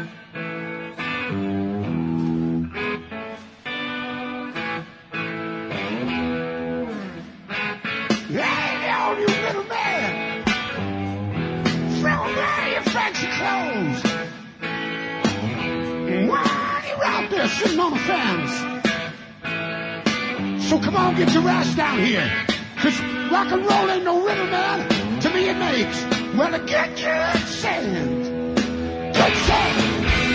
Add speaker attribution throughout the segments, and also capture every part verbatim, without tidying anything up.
Speaker 1: Hey, all you little man, throw away your fancy clothes. Why are you out there sitting on the fence? So come on, get your ass down here. Cause rock and roll ain't no rhythm, man. To me it makes, well, to get your sand. Good sand.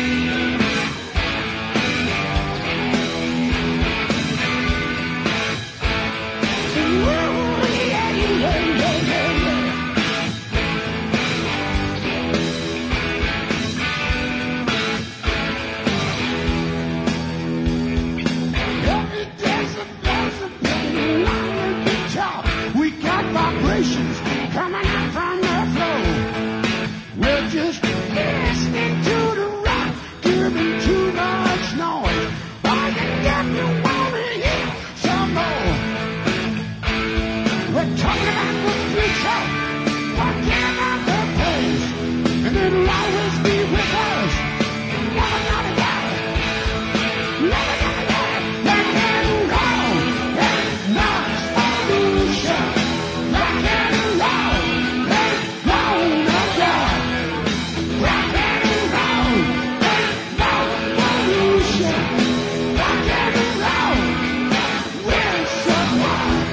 Speaker 1: Coming out from the floor. We're just listening to the rock, giving too much noise. All you got, you wanna hear some more. We're talking about the future, talking about the past, and it'll always be with us. Never gonna die, never gonna die. Rock and roll, it's not solution. Rock and roll, it's not a job. Rock and roll, it's not solution. Rock and roll, we're so wild.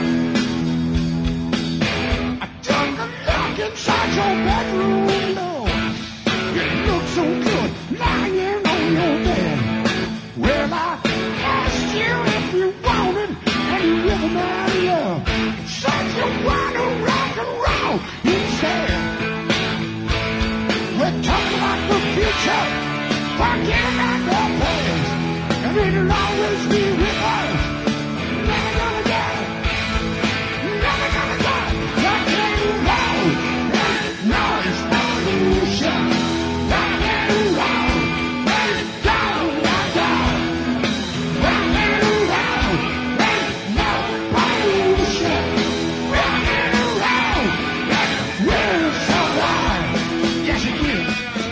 Speaker 1: I took a look inside your bedroom door. You look so good lying on your bed. Well, I asked you if you wanted any rhythm out of love. Said you wanna rock and roll instead. We're talking about the future, forget about the past, and it'll always be with us. Never gonna die, never gonna die. Rock and roll, there's no solution. Rock and roll, there's no job. Rock and roll, there's no pollution. Rock and roll, we're so wild. Yes, it is.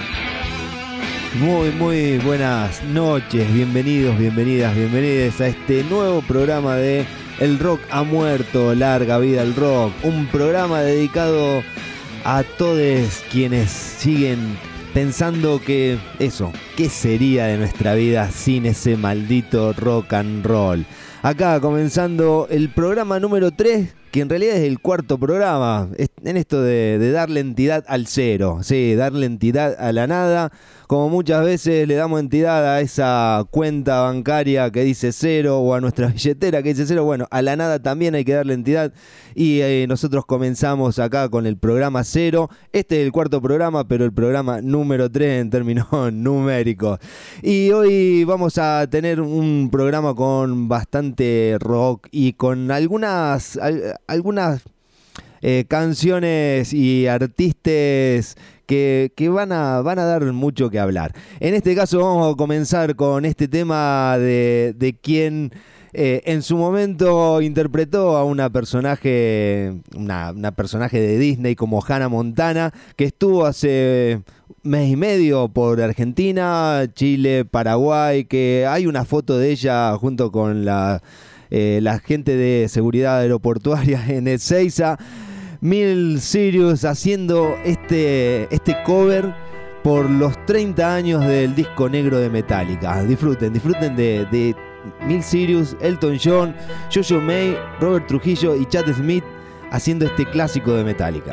Speaker 2: Muy, muy buenas noches, bienvenidos, bienvenidas, bienvenidas a este nuevo programa de El Rock ha muerto, larga vida al rock. Un programa dedicado a todos quienes siguen pensando que eso, ¿qué sería de nuestra vida sin ese maldito rock and roll? Acá comenzando el programa número tres, que en realidad es el cuarto programa, en esto de, de darle entidad al cero, sí, darle entidad a la nada, como muchas veces le damos entidad a esa cuenta bancaria que dice cero o a nuestra billetera que dice cero. Bueno, a la nada también hay que darle entidad y eh, nosotros comenzamos acá con el programa cero. Este es el cuarto programa, pero el programa número tres en términos numéricos. Y hoy vamos a tener un programa con bastante rock y con algunas, al, algunas eh, canciones y artistas Que, que van a, van a dar mucho que hablar. En este caso vamos a comenzar con este tema de, de quien eh, en su momento interpretó a una personaje, una, una personaje de Disney como Hannah Montana, que estuvo hace mes y medio por Argentina, Chile, Paraguay, que hay una foto de ella junto con la, eh, la gente de seguridad aeroportuaria en Ezeiza. Miley Cyrus haciendo este, este cover por los treinta años del disco negro de Metallica. Disfruten, disfruten de, de Miley Cyrus, Elton John, Jojo May, Robert Trujillo y Chad Smith haciendo este clásico de Metallica.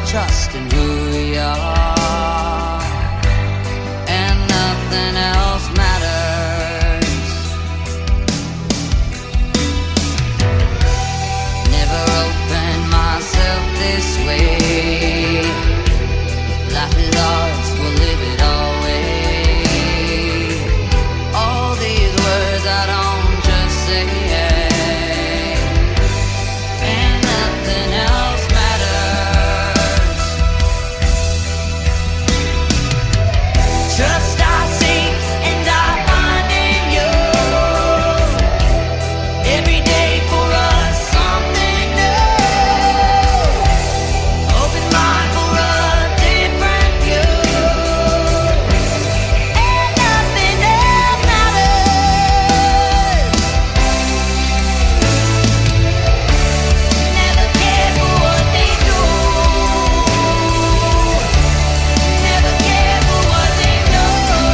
Speaker 3: trust in who we are, and nothing else matters. Never opened myself this way. Life is ours, we'll live it our way. All these words I don't just say, and nothing else matters. Trust I seek and I find in you. Every day for us something new. Open mind for a different view, and nothing else matters. Never care for what they do. Never care for what they know.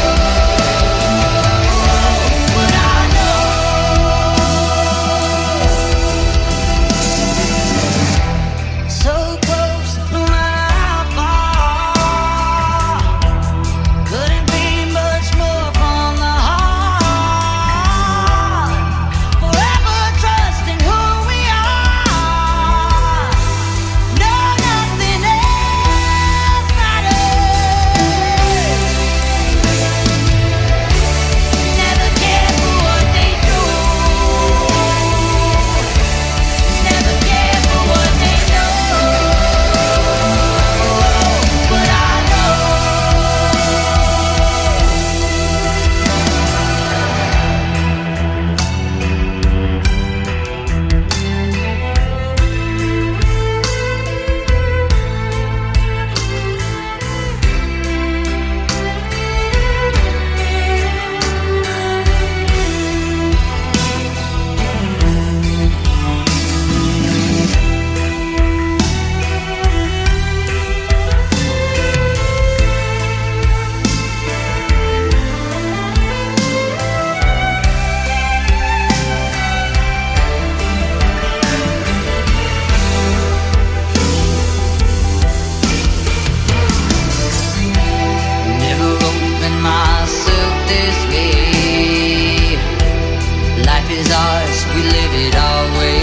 Speaker 3: But I know. So close, no matter how far. Couldn't be much more from the heart. Forever trusting who we are. No, nothing else matters. Never care for what they do. Never care for what they know. But I know. Never open myself this way. Life is ours, we live it our way.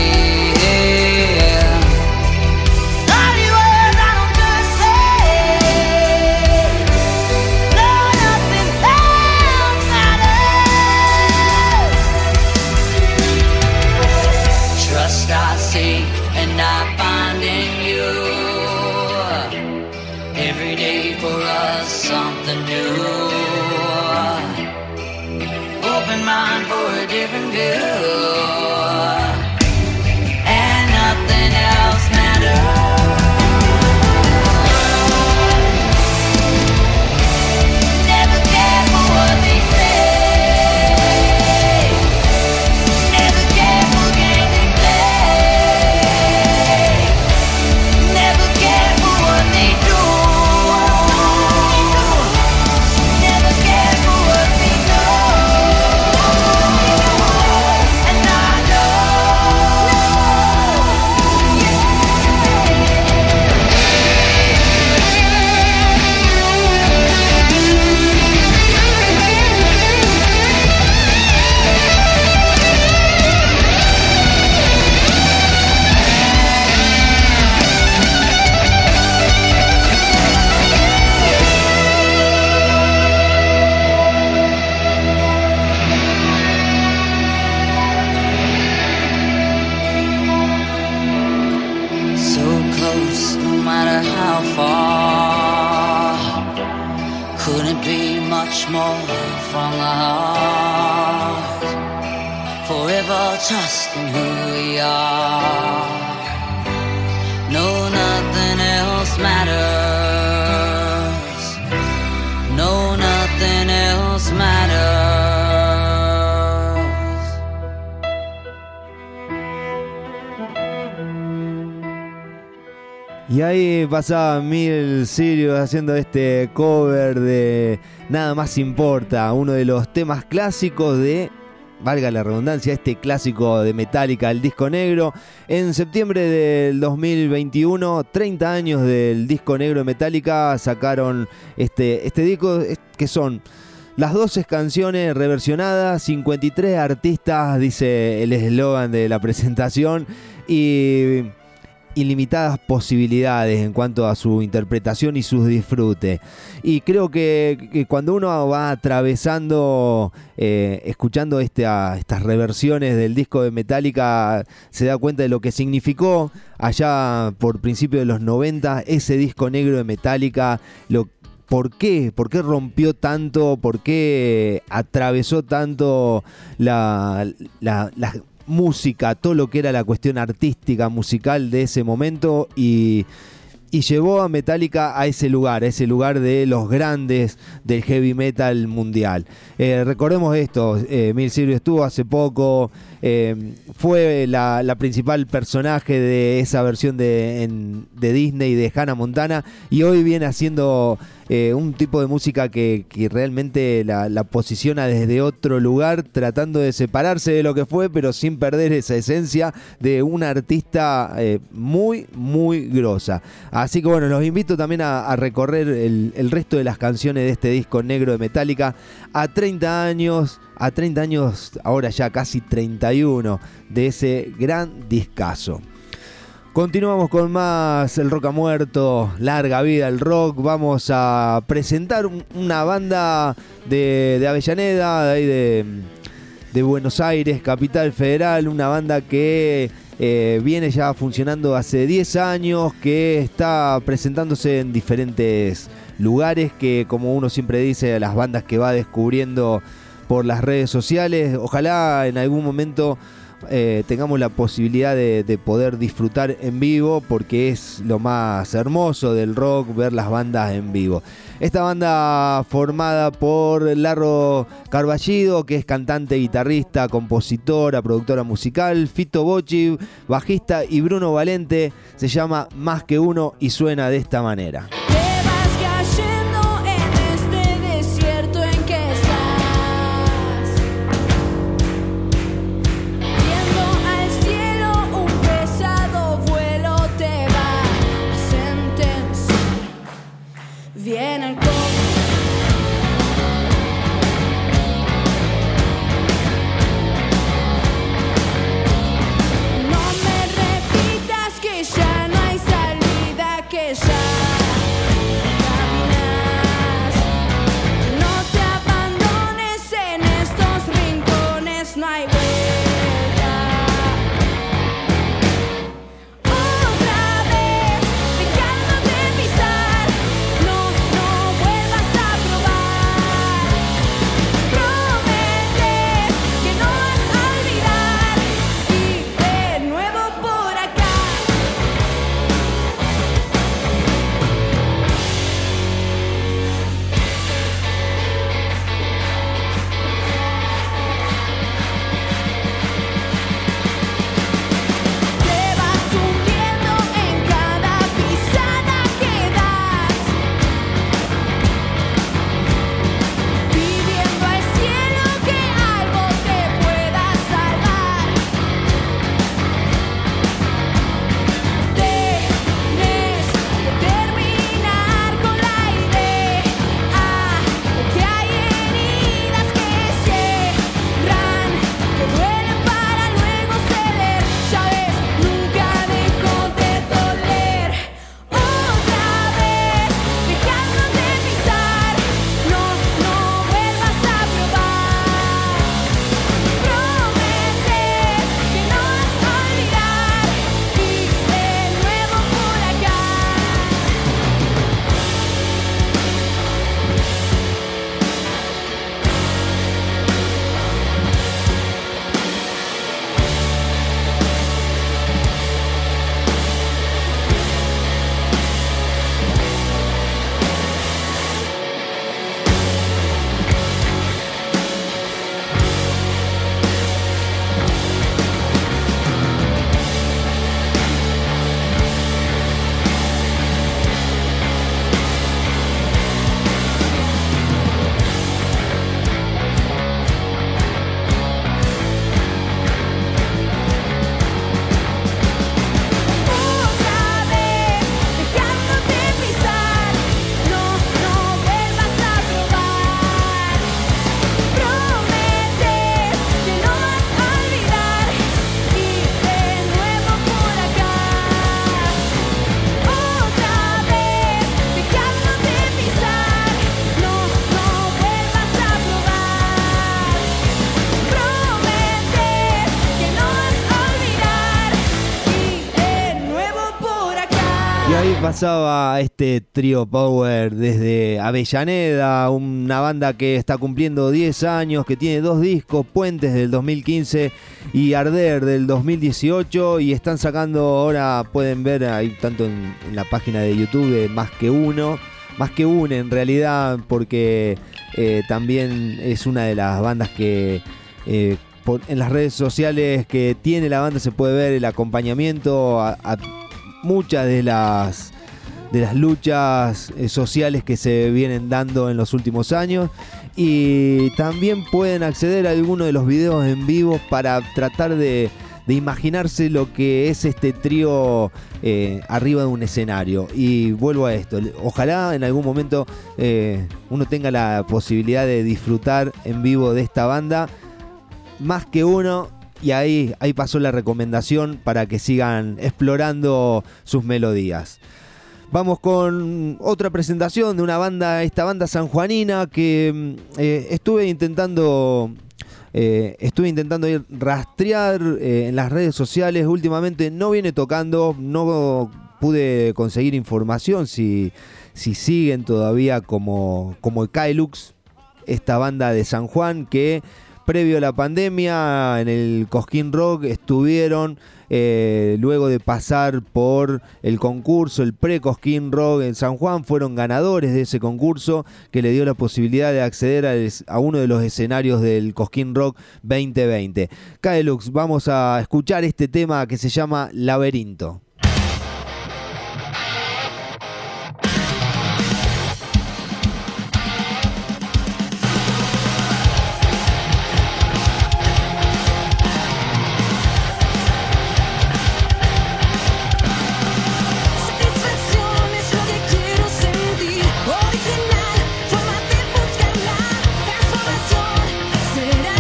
Speaker 3: Naughty words I don't just say. No, nothing else matters. Trust I seek and I find in you. Every day for us something new. Open mind for a different view, and nothing else matters. Never care for what they say. Never care for games they play. Never care for what they do. Never care for what they know. And I know. So close, no matter how far. Couldn't be much more from the heart. Forever trusting who we are. No, nothing else matters. No, nothing else matters.
Speaker 2: Y ahí pasaba Mil Sirius haciendo este cover de Nada Más Importa, uno de los temas clásicos de valga la redundancia, este clásico de Metallica, el disco negro. En septiembre del dos mil veintiuno, treinta años del disco negro de Metallica, sacaron este, este disco que son las doce canciones reversionadas, cincuenta y tres artistas, dice el eslogan de la presentación, y ilimitadas posibilidades en cuanto a su interpretación y sus disfrutes. Y creo que, que cuando uno va atravesando, eh, escuchando este, a, estas reversiones del disco de Metallica, se da cuenta de lo que significó allá por principios de los noventa ese disco negro de Metallica, lo ¿Por qué? ¿Por qué rompió tanto? ¿Por qué atravesó tanto la, la, la música, todo lo que era la cuestión artística, musical de ese momento? Y, y llevó a Metallica a ese lugar, a ese lugar de los grandes del heavy metal mundial. Eh, recordemos esto, eh, Miley Cyrus estuvo hace poco, eh, fue la, la principal personaje de esa versión de, en, de Disney de Hannah Montana, y hoy viene haciendo eh, un tipo de música que, que realmente la, la posiciona desde otro lugar, tratando de separarse de lo que fue, pero sin perder esa esencia de una artista eh, muy, muy grosa. Así que bueno, los invito también a, a recorrer el, el resto de las canciones de este disco negro de Metallica. A treinta años, a treinta años, ahora ya casi treinta y uno, de ese gran discazo. Continuamos con más El Rock ha Muerto, larga vida el rock. Vamos a presentar un, una banda de, de Avellaneda, de, ahí de, de Buenos Aires, Capital Federal, una banda que eh, viene ya funcionando hace diez años, que está presentándose en diferentes lugares, que como uno siempre dice, las bandas que va descubriendo por las redes sociales, ojalá en algún momento Eh, tengamos la posibilidad de, de poder disfrutar en vivo, porque es lo más hermoso del rock, ver las bandas en vivo. Esta banda formada por Larro Carballido, que es cantante, guitarrista, compositora, productora musical, Fito Bocci, bajista, y Bruno Valente, se llama Más que Uno y suena de esta manera. pasaba este trío power desde Avellaneda, una banda que está cumpliendo diez años, que tiene dos discos, Puentes del dos mil quince y Arder del dos mil dieciocho, y están sacando, ahora pueden ver ahí tanto en, en la página de YouTube de Más que Uno, Más que Uno en realidad, porque eh, también es una de las bandas que eh, por, en las redes sociales que tiene la banda se puede ver el acompañamiento a, a muchas de las de las luchas eh, sociales que se vienen dando en los últimos años, y también pueden acceder a algunos de los videos en vivo para tratar de, de imaginarse lo que es este trío eh, arriba de un escenario. Y vuelvo a esto, ojalá en algún momento eh, uno tenga la posibilidad de disfrutar en vivo de esta banda. Más que Uno. Y ahí, ahí pasó la recomendación para que sigan explorando sus melodías. Vamos con otra presentación de una banda, esta banda sanjuanina que eh, estuve intentando eh, estuve intentando ir rastrear eh, en las redes sociales. Últimamente no viene tocando, no pude conseguir información si, si siguen todavía como, como Kylux, esta banda de San Juan que previo a la pandemia en el Cosquín Rock estuvieron, eh, luego de pasar por el concurso, el pre-Cosquín Rock en San Juan, fueron ganadores de ese concurso que le dio la posibilidad de acceder a, a uno de los escenarios del Cosquín Rock veinte veinte. Kylux, vamos a escuchar este tema que se llama Laberinto.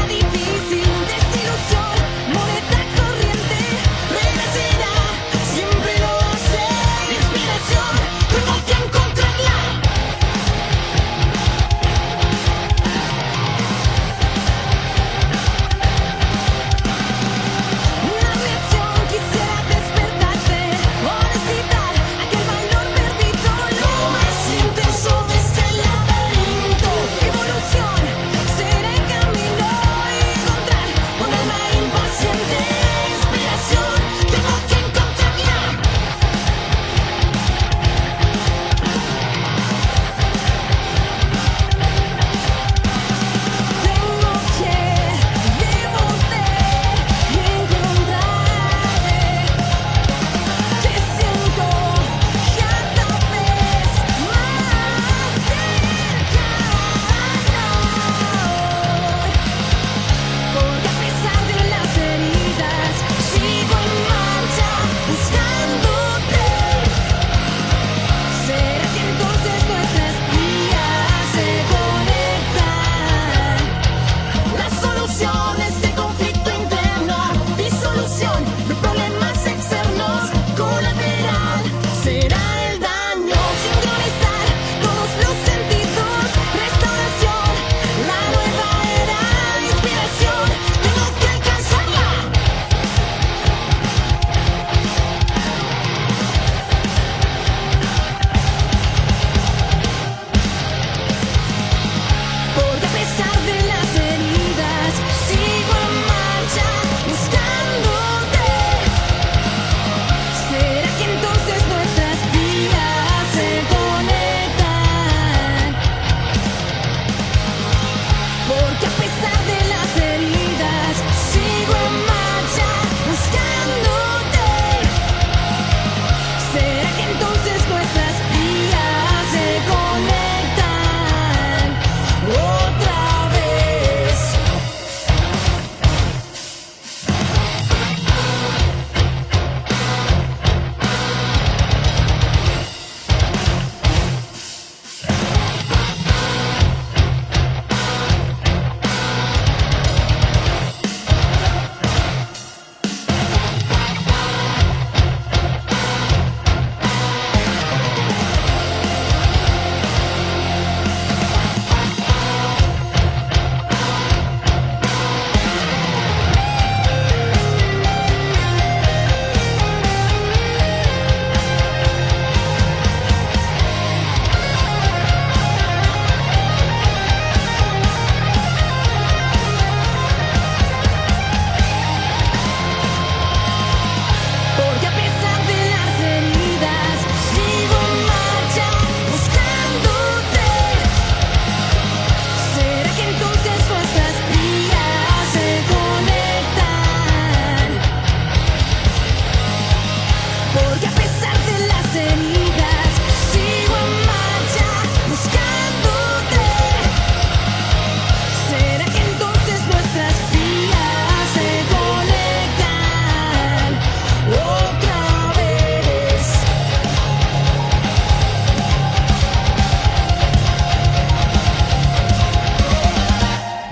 Speaker 4: Desilusión, moneda corriente, renacerá.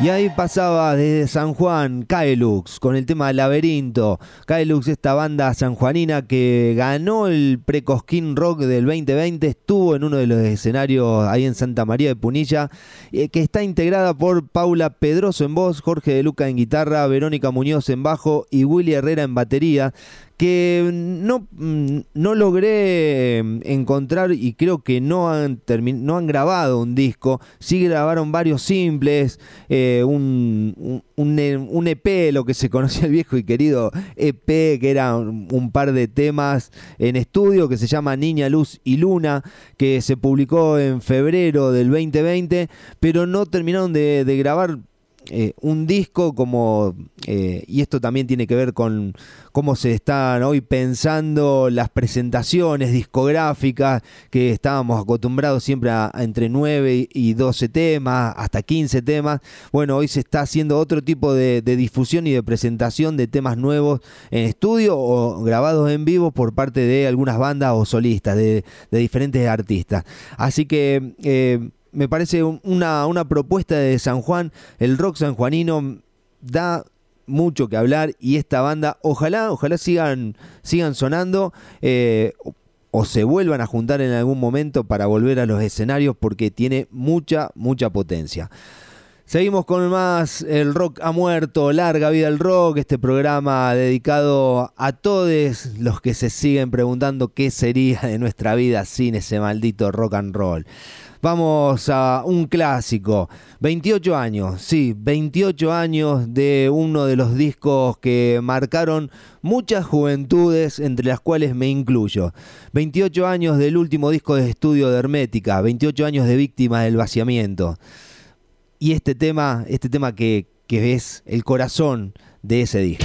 Speaker 2: Y ahí pasaba desde San Juan Caelux con el tema Laberinto. Caelux, esta banda sanjuanina que ganó el Precosquín Rock del veinte veinte, estuvo en uno de los escenarios ahí en Santa María de Punilla, eh, que está integrada por Paula Pedroso en voz, Jorge de Luca en guitarra, Verónica Muñoz en bajo y Willy Herrera en batería, que no, no logré encontrar y creo que no han, termi- no han grabado un disco. Sí grabaron varios simples, eh, un, un, un E P, lo que se conocía el viejo y querido E P, que era un, un par de temas en estudio, que se llama Niña, Luz y Luna, que se publicó en febrero del veinte veinte, pero no terminaron de, de grabar Eh, un disco como eh, y esto también tiene que ver con cómo se están hoy pensando las presentaciones discográficas, que estábamos acostumbrados siempre a, a entre nueve y doce temas, hasta quince temas. Bueno, hoy se está haciendo otro tipo de, de difusión y de presentación de temas nuevos en estudio o grabados en vivo por parte de algunas bandas o solistas de, de diferentes artistas. Así que eh, me parece una, una propuesta de San Juan. El rock sanjuanino da mucho que hablar y esta banda ojalá, ojalá sigan, sigan sonando eh, o se vuelvan a juntar en algún momento para volver a los escenarios, porque tiene mucha, mucha potencia. Seguimos con más El Rock ha muerto, larga vida el rock, este programa dedicado a todos los que se siguen preguntando qué sería de nuestra vida sin ese maldito rock and roll. Vamos a un clásico, veintiocho años, sí, veintiocho años de uno de los discos que marcaron muchas juventudes, entre las cuales me incluyo. veintiocho años del último disco de estudio de Hermética, veintiocho años de Víctimas del Vaciamiento. Y este tema, este tema que, que es el corazón de ese disco.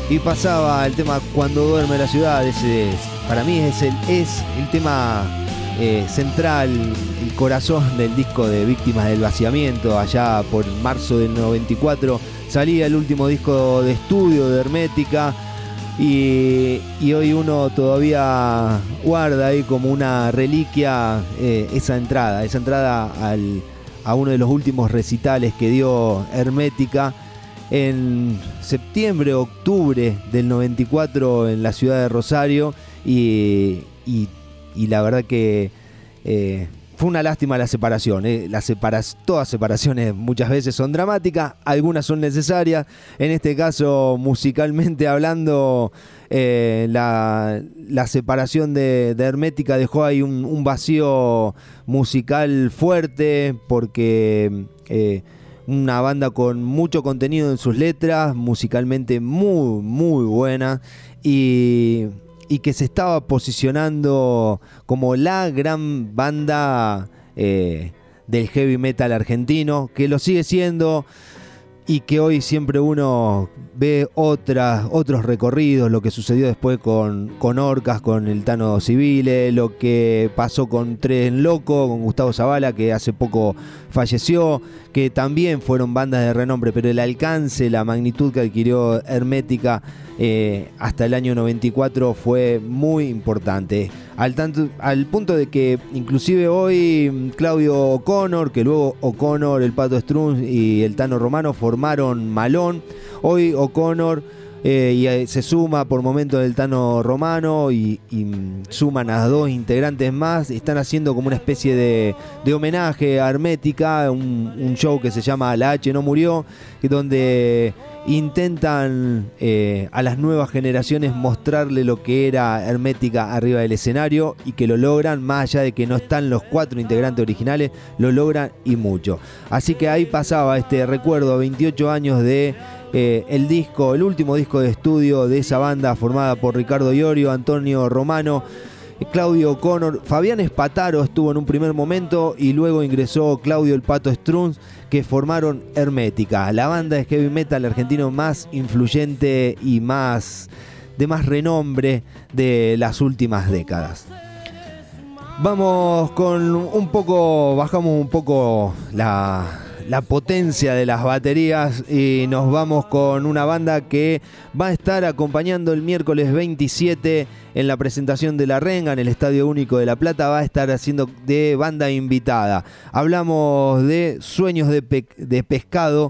Speaker 2: y pasaba el tema Cuando duerme la ciudad. Ese es, para mí es el, es el tema eh, central, el corazón del disco de Víctimas del Vaciamiento. Allá por marzo del noventa y cuatro salía el último disco de estudio de Hermética, y, y hoy uno todavía guarda ahí como una reliquia eh, esa entrada, esa entrada al, a uno de los últimos recitales que dio Hermética en septiembre, octubre del noventa y cuatro en la ciudad de Rosario, y, y, y la verdad que eh, fue una lástima la separación. Eh. Las separa- todas separaciones muchas veces son dramáticas, algunas son necesarias. En este caso, musicalmente hablando, eh, la, la separación de, de Hermética dejó ahí un, un vacío musical fuerte, porque eh, una banda con mucho contenido en sus letras, musicalmente muy, muy buena, y... y que se estaba posicionando como la gran banda eh, del heavy metal argentino, que lo sigue siendo, y que hoy siempre uno ve otras, otros recorridos, lo que sucedió después con, con Orcas, con el Tano Civile, lo que pasó con Tren Loco, con Gustavo Zavala, que hace poco falleció, que también fueron bandas de renombre, pero el alcance, la magnitud que adquirió Hermética eh, hasta el año noventa y cuatro fue muy importante, al, tanto, al punto de que inclusive hoy Claudio O'Connor, que luego O'Connor, el Pato Strunz y el Tano Romano formaron Malón. Hoy O'Connor eh, y eh, se suma por momentos el Tano Romano, y, y suman a dos integrantes más. Están haciendo como una especie de, de homenaje a Hermética, un, un show que se llama La H no murió, donde intentan eh, a las nuevas generaciones mostrarle lo que era Hermética arriba del escenario, y que lo logran, más allá de que no están los cuatro integrantes originales, lo logran y mucho. Así que ahí pasaba este recuerdo a veintiocho años de eh, el disco, el último disco de estudio de esa banda formada por Ricardo Iorio, Antonio Romano, Claudio O'Connor. Fabián Espataro estuvo en un primer momento, y luego ingresó Claudio el Pato Strunz, que formaron Hermética, la banda de heavy metal argentino más influyente y más de más renombre de las últimas décadas. Vamos con un poco, bajamos un poco la, la potencia de las baterías, y nos vamos con una banda que va a estar acompañando el miércoles veintisiete en la presentación de La Renga en el Estadio Único de La Plata. Va a estar haciendo de banda invitada. Hablamos de Sueños de, Pe- de Pescado,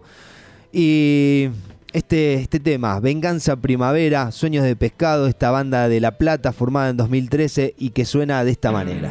Speaker 2: y este, este tema, Venganza Primavera, Sueños de Pescado, esta banda de La Plata formada en dos mil trece y que suena de esta manera.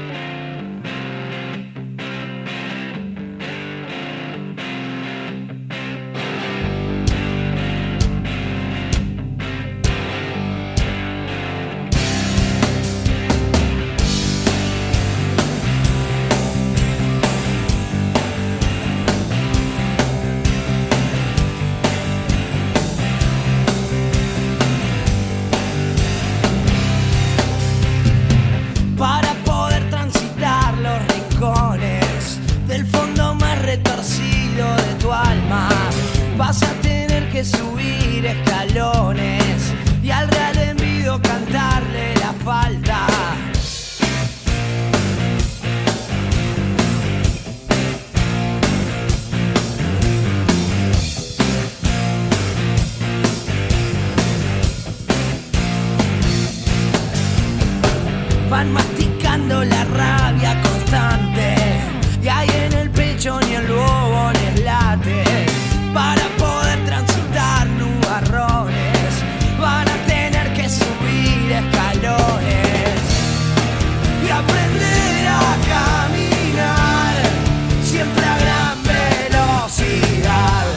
Speaker 4: Van masticando la rabia constante, y ahí en el pecho ni el lobo les late. Para poder transitar nubarrones, van a tener que subir escalones y aprender a caminar, siempre a gran velocidad.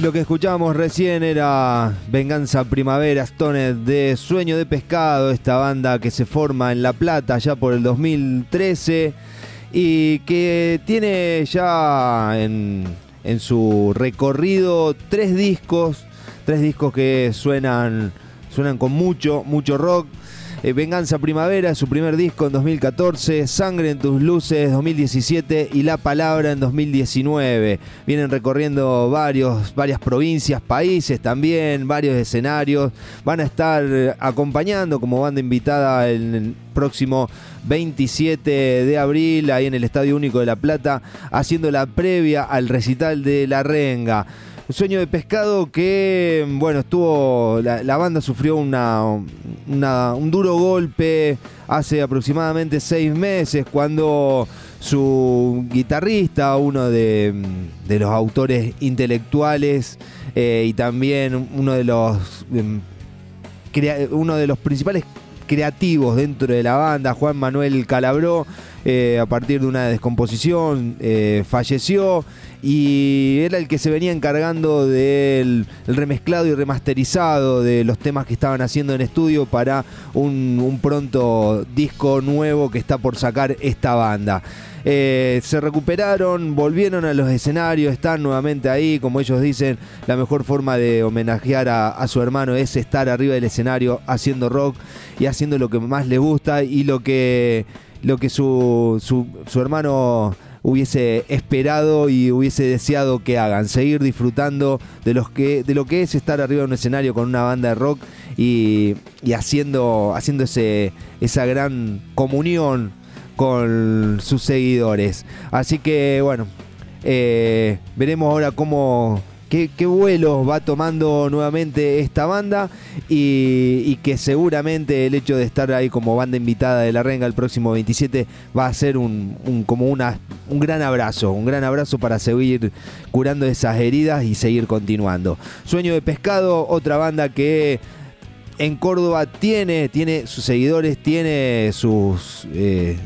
Speaker 2: lo que escuchábamos recién era Venganza Primavera, Stoned, de Sueño de Pescado, esta banda que se forma en La Plata ya por el dos mil trece y que tiene ya en, en su recorrido tres discos, tres discos que suenan, suenan con mucho, mucho rock. Eh, Venganza Primavera, su primer disco en dos mil catorce, Sangre en tus luces dos mil diecisiete y La Palabra en dos mil diecinueve. Vienen recorriendo varios, varias provincias, países también, varios escenarios. Van a estar acompañando como banda invitada en el próximo veintisiete de abril ahí en el Estadio Único de La Plata, haciendo la previa al recital de La Renga. Sueño de Pescado que, bueno, estuvo, la, la banda sufrió una, una, un duro golpe hace aproximadamente seis meses cuando su guitarrista, uno de, de los autores intelectuales eh, y también uno de los, eh, crea, uno de los principales creativos dentro de la banda, Juan Manuel Calabró, eh, a partir de una descomposición eh, falleció, y era el que se venía encargando del el remezclado y remasterizado de los temas que estaban haciendo en estudio para un, un pronto disco nuevo que está por sacar esta banda. Eh, se recuperaron, volvieron a los escenarios, están nuevamente ahí. Como ellos dicen, la mejor forma de homenajear a, a su hermano es estar arriba del escenario haciendo rock y haciendo lo que más le gusta y lo que, lo que su, su, su hermano hubiese esperado y hubiese deseado que hagan, seguir disfrutando de, los que, de lo que es estar arriba de un escenario con una banda de rock y, y haciendo, haciendo ese, esa gran comunión con sus seguidores. Así que bueno, eh, veremos ahora cómo qué, qué vuelos va tomando nuevamente esta banda y, y que seguramente el hecho de estar ahí como banda invitada de La Renga el próximo veintisiete va a ser un, un como una un gran abrazo, un gran abrazo para seguir curando esas heridas y seguir continuando. Sueño de Pescado, otra banda que en Córdoba tiene tiene sus seguidores, tiene sus eh,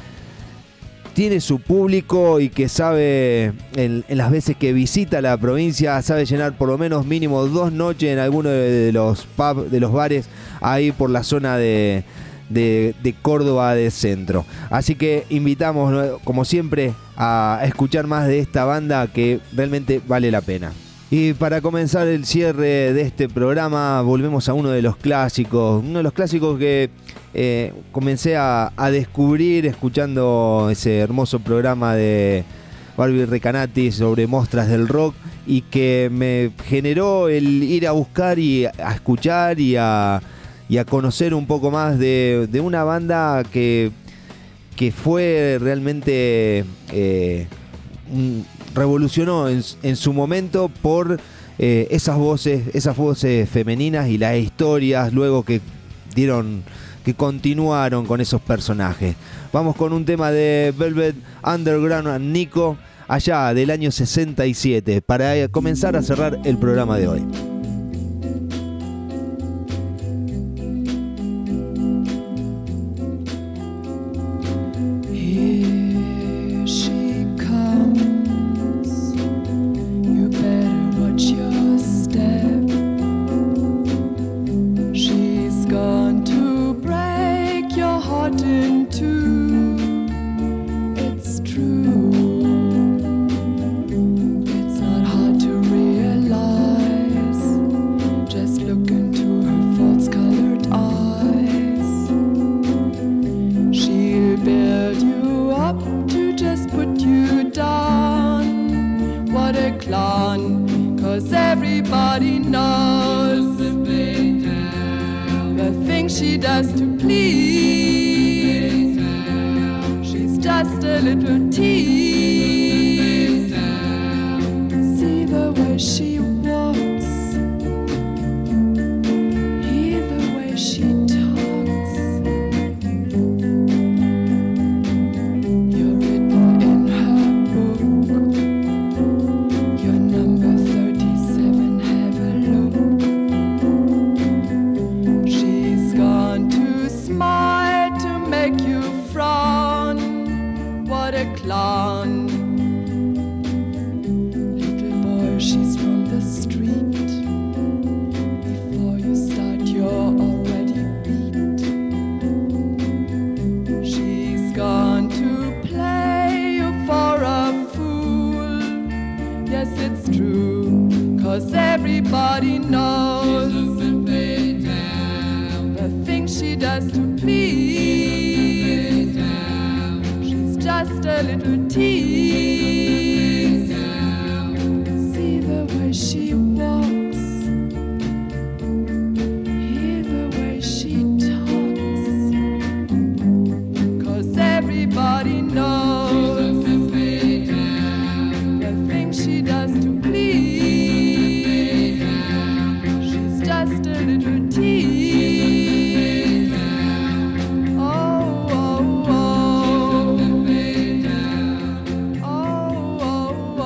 Speaker 2: tiene su público y que sabe en, en las veces que visita la provincia sabe llenar por lo menos mínimo dos noches en alguno de los pubs, de los bares ahí por la zona de, de, de Córdoba de centro. Así que invitamos como siempre a escuchar más de esta banda que realmente vale la pena. Y para comenzar el cierre de este programa volvemos a uno de los clásicos, uno de los clásicos que eh, comencé a, a descubrir escuchando ese hermoso programa de Barbie Recanati sobre Mostras del Rock y que me generó el ir a buscar y a escuchar y a, y a conocer un poco más de, de una banda que, que fue realmente... Eh, un, revolucionó en, en su momento por eh, esas voces, esas voces femeninas y las historias luego que dieron, que continuaron con esos personajes. Vamos con un tema de Velvet Underground and Nico, allá del año sesenta y siete, para comenzar a cerrar el programa de hoy.
Speaker 5: Little boy, she's from the everybody knows the things she does to please. She's just a little tease. See the way she walks, hear the way she talks, 'cause everybody knows the things she does to please. She's just a little tease. Oh, oh, oh. Oh, oh,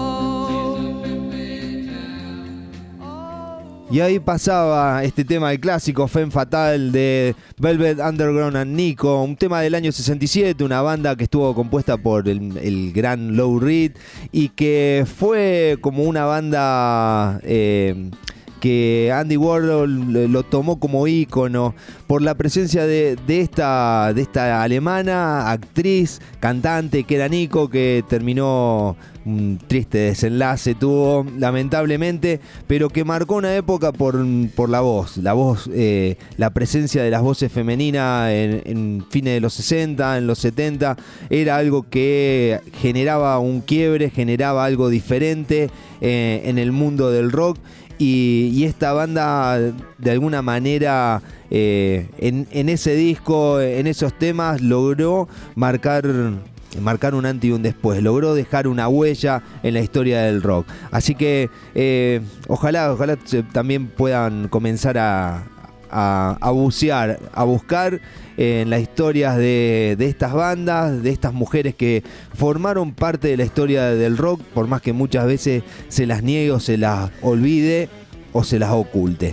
Speaker 5: oh.
Speaker 2: Y ahí pasaba este tema del clásico Femme Fatale de Velvet Underground and Nico, un tema del año sesenta y siete, una banda que estuvo compuesta por el, el gran Lou Reed y que fue como una banda eh, que Andy Warhol lo tomó como ícono por la presencia de, de, esta, de esta alemana, actriz, cantante, que era Nico, que terminó un triste desenlace, tuvo lamentablemente, pero que marcó una época por, por la voz, la voz, eh, la presencia de las voces femeninas en, en fines de los sesenta, en los setenta, era algo que generaba un quiebre, generaba algo diferente eh, en el mundo del rock. Y, y esta banda de alguna manera eh, en, en ese disco, en esos temas, logró marcar, marcar un antes y un después, logró dejar una huella en la historia del rock. Así que eh, ojalá, ojalá también puedan comenzar a, a, a bucear, a buscar en las historias de, de estas bandas, de estas mujeres que formaron parte de la historia del rock, por más que muchas veces se las niegue o se las olvide o se las oculte.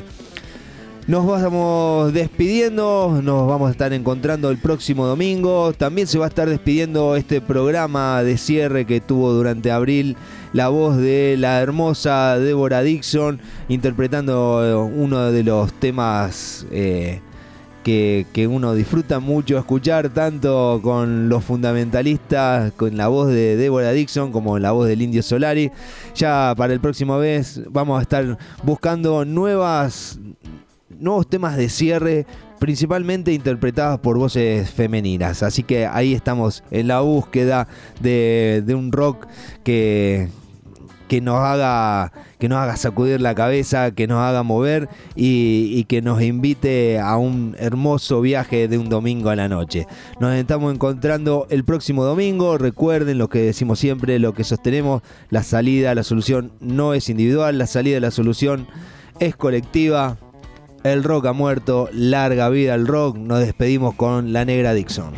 Speaker 2: Nos vamos despidiendo, nos vamos a estar encontrando el próximo domingo. También se va a estar despidiendo este programa de cierre que tuvo durante abril la voz de la hermosa Deborah Dixon, interpretando uno de los temas eh, Que, que uno disfruta mucho escuchar, tanto con los fundamentalistas, con la voz de Deborah Dixon, como la voz del Indio Solari. Ya para el próximo mes vamos a estar buscando nuevas, nuevos temas de cierre, principalmente interpretadas por voces femeninas. Así que ahí estamos en la búsqueda de, de un rock que... que nos haga que nos haga sacudir la cabeza, que nos haga mover y, y que nos invite a un hermoso viaje de un domingo a la noche. Nos estamos encontrando el próximo domingo. Recuerden lo que decimos siempre, lo que sostenemos: la salida, la solución no es individual, la salida de la solución es colectiva. El rock ha muerto, larga vida al rock. Nos despedimos con la Negra Dixon.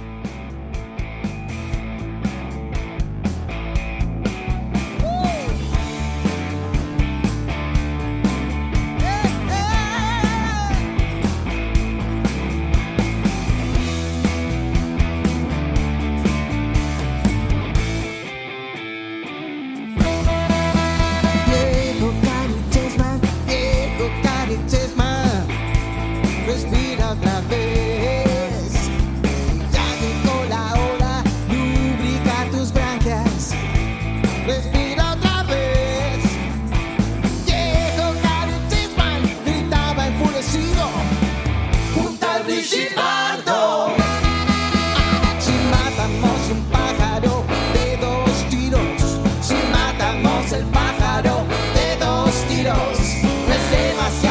Speaker 6: Respira otra vez. Ya llegó la hora, lubrica tus branquias. Respira otra vez. Viejo Gary Chapman gritaba enfurecido junto al Brigitte Bardot. Si matamos un pájaro de dos tiros, si matamos el pájaro de dos tiros, no es demasiado.